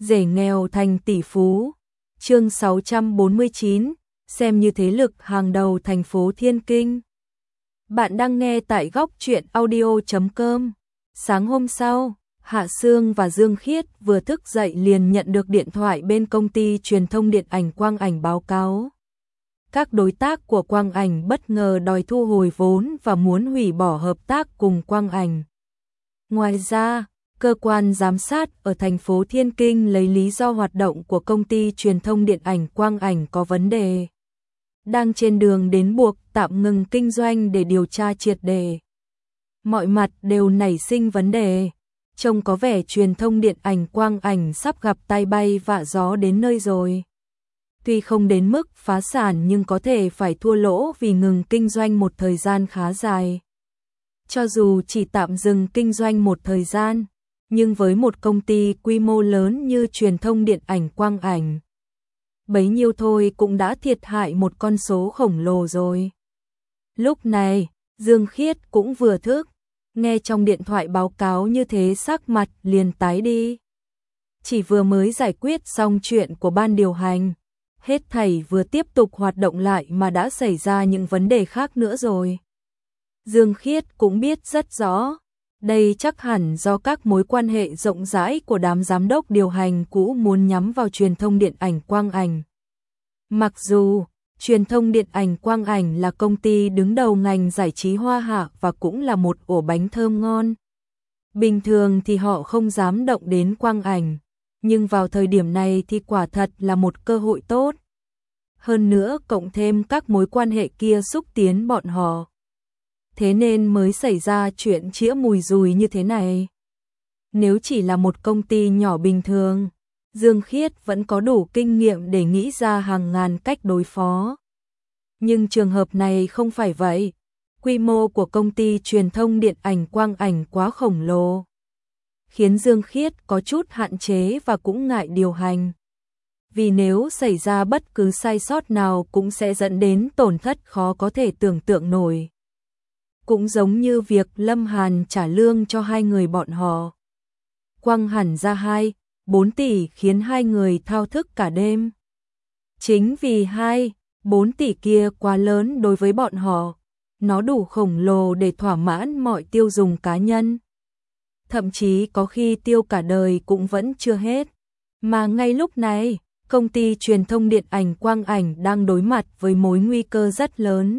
Rể nghèo thành tỷ phú. Chương 649, xem như thế lực hàng đầu thành phố Thiên Kinh. Bạn đang nghe tại góc truyện audio.com. Sáng hôm sau, Hạ Sương và Dương Khiết vừa thức dậy liền nhận được điện thoại bên công ty truyền thông điện ảnh Quang Ảnh báo cáo. Các đối tác của Quang Ảnh bất ngờ đòi thu hồi vốn và muốn hủy bỏ hợp tác cùng Quang Ảnh. Ngoài ra, cơ quan giám sát ở thành phố Thiên Kinh lấy lý do hoạt động của công ty truyền thông điện ảnh Quang Ảnh có vấn đề, đang trên đường đến buộc tạm ngừng kinh doanh để điều tra triệt để. Mọi mặt đều nảy sinh vấn đề, trông có vẻ truyền thông điện ảnh Quang Ảnh sắp gặp tai bay vạ gió đến nơi rồi. Tuy không đến mức phá sản nhưng có thể phải thua lỗ vì ngừng kinh doanh một thời gian khá dài. Cho dù chỉ tạm dừng kinh doanh một thời gian, nhưng với một công ty quy mô lớn như truyền thông điện ảnh Quang Ảnh, bấy nhiêu thôi cũng đã thiệt hại một con số khổng lồ rồi. Lúc này, Dương Khiết cũng vừa thức, nghe trong điện thoại báo cáo như thế sắc mặt liền tái đi. Chỉ vừa mới giải quyết xong chuyện của ban điều hành, hết thảy vừa tiếp tục hoạt động lại mà đã xảy ra những vấn đề khác nữa rồi. Dương Khiết cũng biết rất rõ, đây chắc hẳn do các mối quan hệ rộng rãi của đám giám đốc điều hành cũ muốn nhắm vào truyền thông điện ảnh Quang Ảnh. Mặc dù truyền thông điện ảnh Quang Ảnh là công ty đứng đầu ngành giải trí hoa hạ và cũng là một ổ bánh thơm ngon, bình thường thì họ không dám động đến Quang Ảnh, nhưng vào thời điểm này thì quả thật là một cơ hội tốt. Hơn nữa cộng thêm các mối quan hệ kia xúc tiến bọn họ, thế nên mới xảy ra chuyện chĩa mùi dùi như thế này. Nếu chỉ là một công ty nhỏ bình thường, Dương Khiết vẫn có đủ kinh nghiệm để nghĩ ra hàng ngàn cách đối phó. Nhưng trường hợp này không phải vậy. Quy mô của công ty truyền thông điện ảnh Quang Ảnh quá khổng lồ, khiến Dương Khiết có chút hạn chế và cũng ngại điều hành. Vì nếu xảy ra bất cứ sai sót nào cũng sẽ dẫn đến tổn thất khó có thể tưởng tượng nổi. Cũng giống như việc Lâm Hàn trả lương cho hai người bọn họ, quăng hẳn ra 2-4 tỷ khiến hai người thao thức cả đêm. Chính vì 2-4 tỷ kia quá lớn đối với bọn họ, nó đủ khổng lồ để thỏa mãn mọi tiêu dùng cá nhân. Thậm chí có khi tiêu cả đời cũng vẫn chưa hết. Mà ngay lúc này, công ty truyền thông điện ảnh Quang Ảnh đang đối mặt với mối nguy cơ rất lớn.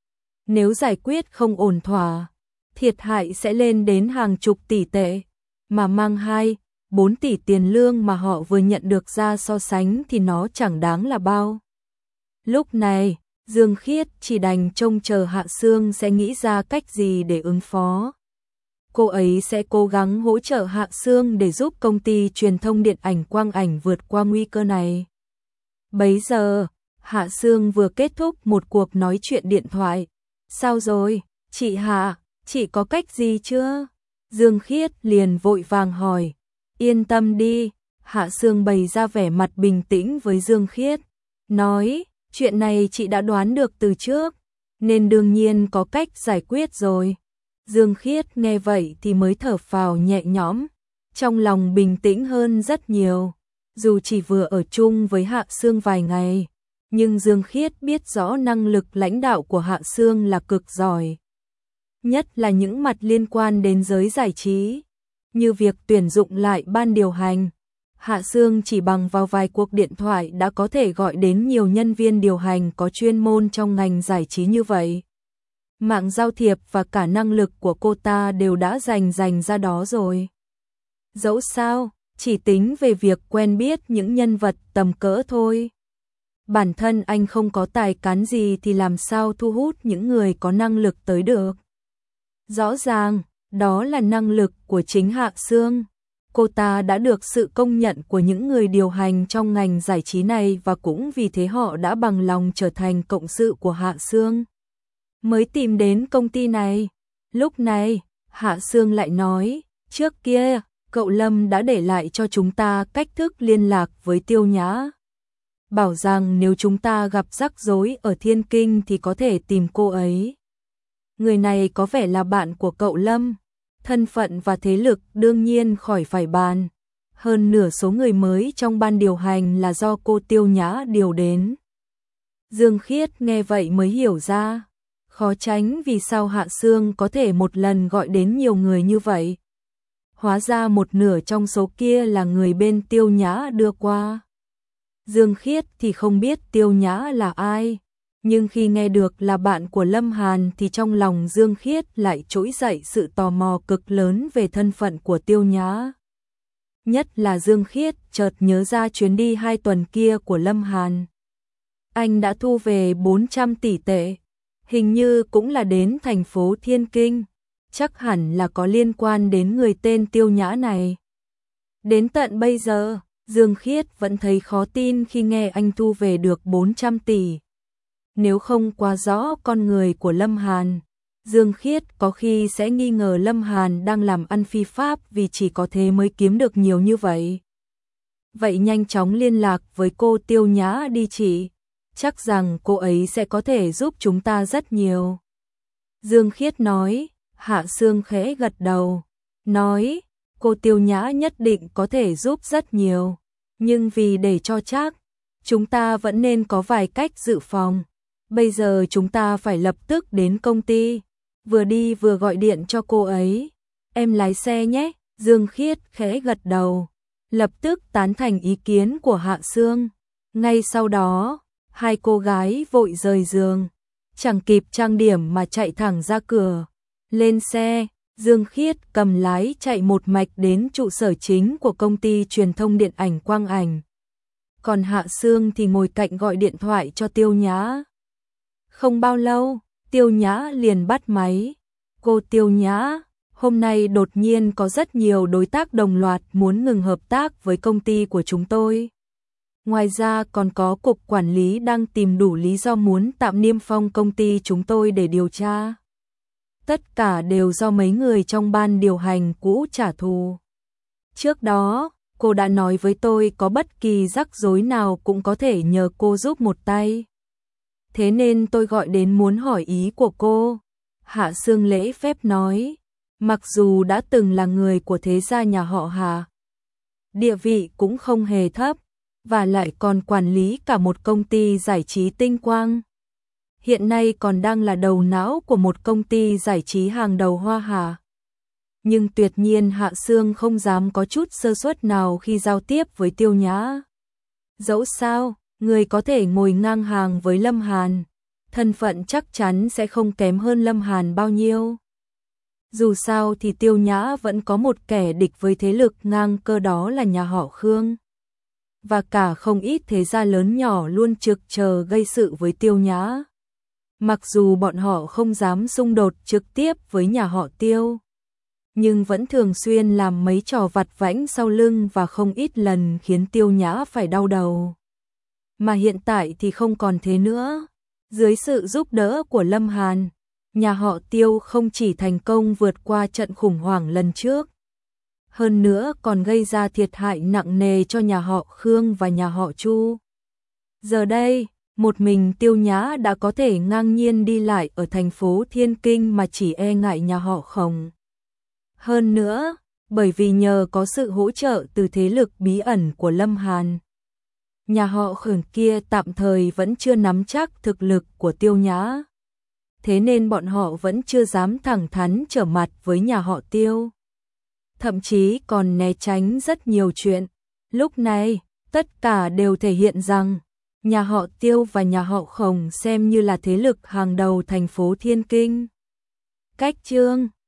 Nếu giải quyết không ổn thỏa, thiệt hại sẽ lên đến hàng chục tỷ tệ, mà mang 2-4 tỷ tiền lương mà họ vừa nhận được ra so sánh thì nó chẳng đáng là bao. Lúc này, Dương Khiết chỉ đành trông chờ Hạ Sương sẽ nghĩ ra cách gì để ứng phó. Cô ấy sẽ cố gắng hỗ trợ Hạ Sương để giúp công ty truyền thông điện ảnh Quang Ảnh vượt qua nguy cơ này. Bấy giờ, Hạ Sương vừa kết thúc một cuộc nói chuyện điện thoại. Sao rồi, chị Hạ, chị có cách gì chưa? Dương Khiết liền vội vàng hỏi. Yên tâm đi, Hạ Sương bày ra vẻ mặt bình tĩnh với Dương Khiết. Nói, chuyện này chị đã đoán được từ trước, nên đương nhiên có cách giải quyết rồi. Dương Khiết nghe vậy thì mới thở phào nhẹ nhõm, trong lòng bình tĩnh hơn rất nhiều. Dù chỉ vừa ở chung với Hạ Sương vài ngày, nhưng Dương Khiết biết rõ năng lực lãnh đạo của Hạ Sương là cực giỏi. Nhất là những mặt liên quan đến giới giải trí, như việc tuyển dụng lại ban điều hành. Hạ Sương chỉ bằng vào vài cuộc điện thoại đã có thể gọi đến nhiều nhân viên điều hành có chuyên môn trong ngành giải trí như vậy. Mạng giao thiệp và cả năng lực của cô ta đều đã dành ra đó rồi. Dẫu sao, chỉ tính về việc quen biết những nhân vật tầm cỡ thôi. Bản thân anh không có tài cán gì thì làm sao thu hút những người có năng lực tới được. Rõ ràng, đó là năng lực của chính Hạ Sương. Cô ta đã được sự công nhận của những người điều hành trong ngành giải trí này và cũng vì thế họ đã bằng lòng trở thành cộng sự của Hạ Sương, mới tìm đến công ty này. Lúc này, Hạ Sương lại nói, trước kia, cậu Lâm đã để lại cho chúng ta cách thức liên lạc với Tiêu Nhã. Bảo rằng nếu chúng ta gặp rắc rối ở Thiên Kinh thì có thể tìm cô ấy. Người này có vẻ là bạn của cậu Lâm, thân phận và thế lực đương nhiên khỏi phải bàn. hơn nửa số người mới trong ban điều hành là do cô Tiêu Nhã điều đến. Dương Khiết nghe vậy mới hiểu ra, khó tránh vì sao Hạ Sương có thể một lần gọi đến nhiều người như vậy. Hóa ra một nửa trong số kia là người bên Tiêu Nhã đưa qua. Dương Khiết thì không biết Tiêu Nhã là ai, nhưng khi nghe được là bạn của Lâm Hàn thì trong lòng Dương Khiết lại trỗi dậy sự tò mò cực lớn về thân phận của Tiêu Nhã. Nhất là Dương Khiết chợt nhớ ra chuyến đi 2 tuần kia của Lâm Hàn. Anh đã thu về 400 tỷ tệ, hình như cũng là đến thành phố Thiên Kinh, chắc hẳn là có liên quan đến người tên Tiêu Nhã này. Đến tận bây giờ, Dương Khiết vẫn thấy khó tin khi nghe anh thu về được 400 tỷ. Nếu không quá rõ con người của Lâm Hàn, Dương Khiết có khi sẽ nghi ngờ Lâm Hàn đang làm ăn phi pháp vì chỉ có thế mới kiếm được nhiều như vậy. Vậy nhanh chóng liên lạc với cô Tiêu Nhã đi chị, chắc rằng cô ấy sẽ có thể giúp chúng ta rất nhiều. Dương Khiết nói. Hạ Sương khẽ gật đầu, nói, cô Tiêu Nhã nhất định có thể giúp rất nhiều, nhưng vì để cho chắc, chúng ta vẫn nên có vài cách dự phòng. Bây giờ chúng ta phải lập tức đến công ty, vừa đi vừa gọi điện cho cô ấy. Em lái xe nhé. Dương Khiết khẽ gật đầu, lập tức tán thành ý kiến của Hạ Sương. Ngay sau đó, hai cô gái vội rời giường, chẳng kịp trang điểm mà chạy thẳng ra cửa. Lên xe, Dương Khiết cầm lái chạy một mạch đến trụ sở chính của công ty truyền thông điện ảnh Quang Ảnh. Còn Hạ Sương thì ngồi cạnh gọi điện thoại cho Tiêu Nhã. Không bao lâu, Tiêu Nhã liền bắt máy. Cô Tiêu Nhã, hôm nay đột nhiên có rất nhiều đối tác đồng loạt muốn ngừng hợp tác với công ty của chúng tôi. Ngoài ra còn có cục quản lý đang tìm đủ lý do muốn tạm niêm phong công ty chúng tôi để điều tra. Tất cả đều do mấy người trong ban điều hành cũ trả thù. Trước đó, cô đã nói với tôi có bất kỳ rắc rối nào cũng có thể nhờ cô giúp một tay. Thế nên tôi gọi đến muốn hỏi ý của cô. Hạ Sương lễ phép nói, mặc dù đã từng là người của thế gia nhà họ Hạ, địa vị cũng không hề thấp, và lại còn quản lý cả một công ty giải trí tinh quang. Hiện nay còn đang là đầu não của một công ty giải trí hàng đầu Hoa Hạ. Nhưng tuyệt nhiên Hạ Sương không dám có chút sơ suất nào khi giao tiếp với Tiêu Nhã. Dẫu sao, người có thể ngồi ngang hàng với Lâm Hàn, thân phận chắc chắn sẽ không kém hơn Lâm Hàn bao nhiêu. Dù sao thì Tiêu Nhã vẫn có một kẻ địch với thế lực ngang cơ, đó là nhà họ Khương. Và cả không ít thế gia lớn nhỏ luôn trực chờ gây sự với Tiêu Nhã. Mặc dù bọn họ không dám xung đột trực tiếp với nhà họ Tiêu, nhưng vẫn thường xuyên làm mấy trò vặt vãnh sau lưng và không ít lần khiến Tiêu Nhã phải đau đầu. Mà hiện tại thì không còn thế nữa. Dưới sự giúp đỡ của Lâm Hàn, nhà họ Tiêu không chỉ thành công vượt qua trận khủng hoảng lần trước, hơn nữa còn gây ra thiệt hại nặng nề cho nhà họ Khương và nhà họ Chu. Giờ đây, một mình Tiêu Nhã đã có thể ngang nhiên đi lại ở thành phố Thiên Kinh mà chỉ e ngại nhà họ Khổng. Hơn nữa, bởi vì nhờ có sự hỗ trợ từ thế lực bí ẩn của Lâm Hàn, nhà họ Khổng kia tạm thời vẫn chưa nắm chắc thực lực của Tiêu Nhã. Thế nên bọn họ vẫn chưa dám thẳng thắn trở mặt với nhà họ Tiêu. Thậm chí còn né tránh rất nhiều chuyện. Lúc này, tất cả đều thể hiện rằng nhà họ Tiêu và nhà họ Khổng xem như là thế lực hàng đầu thành phố Thiên Kinh. Cách chương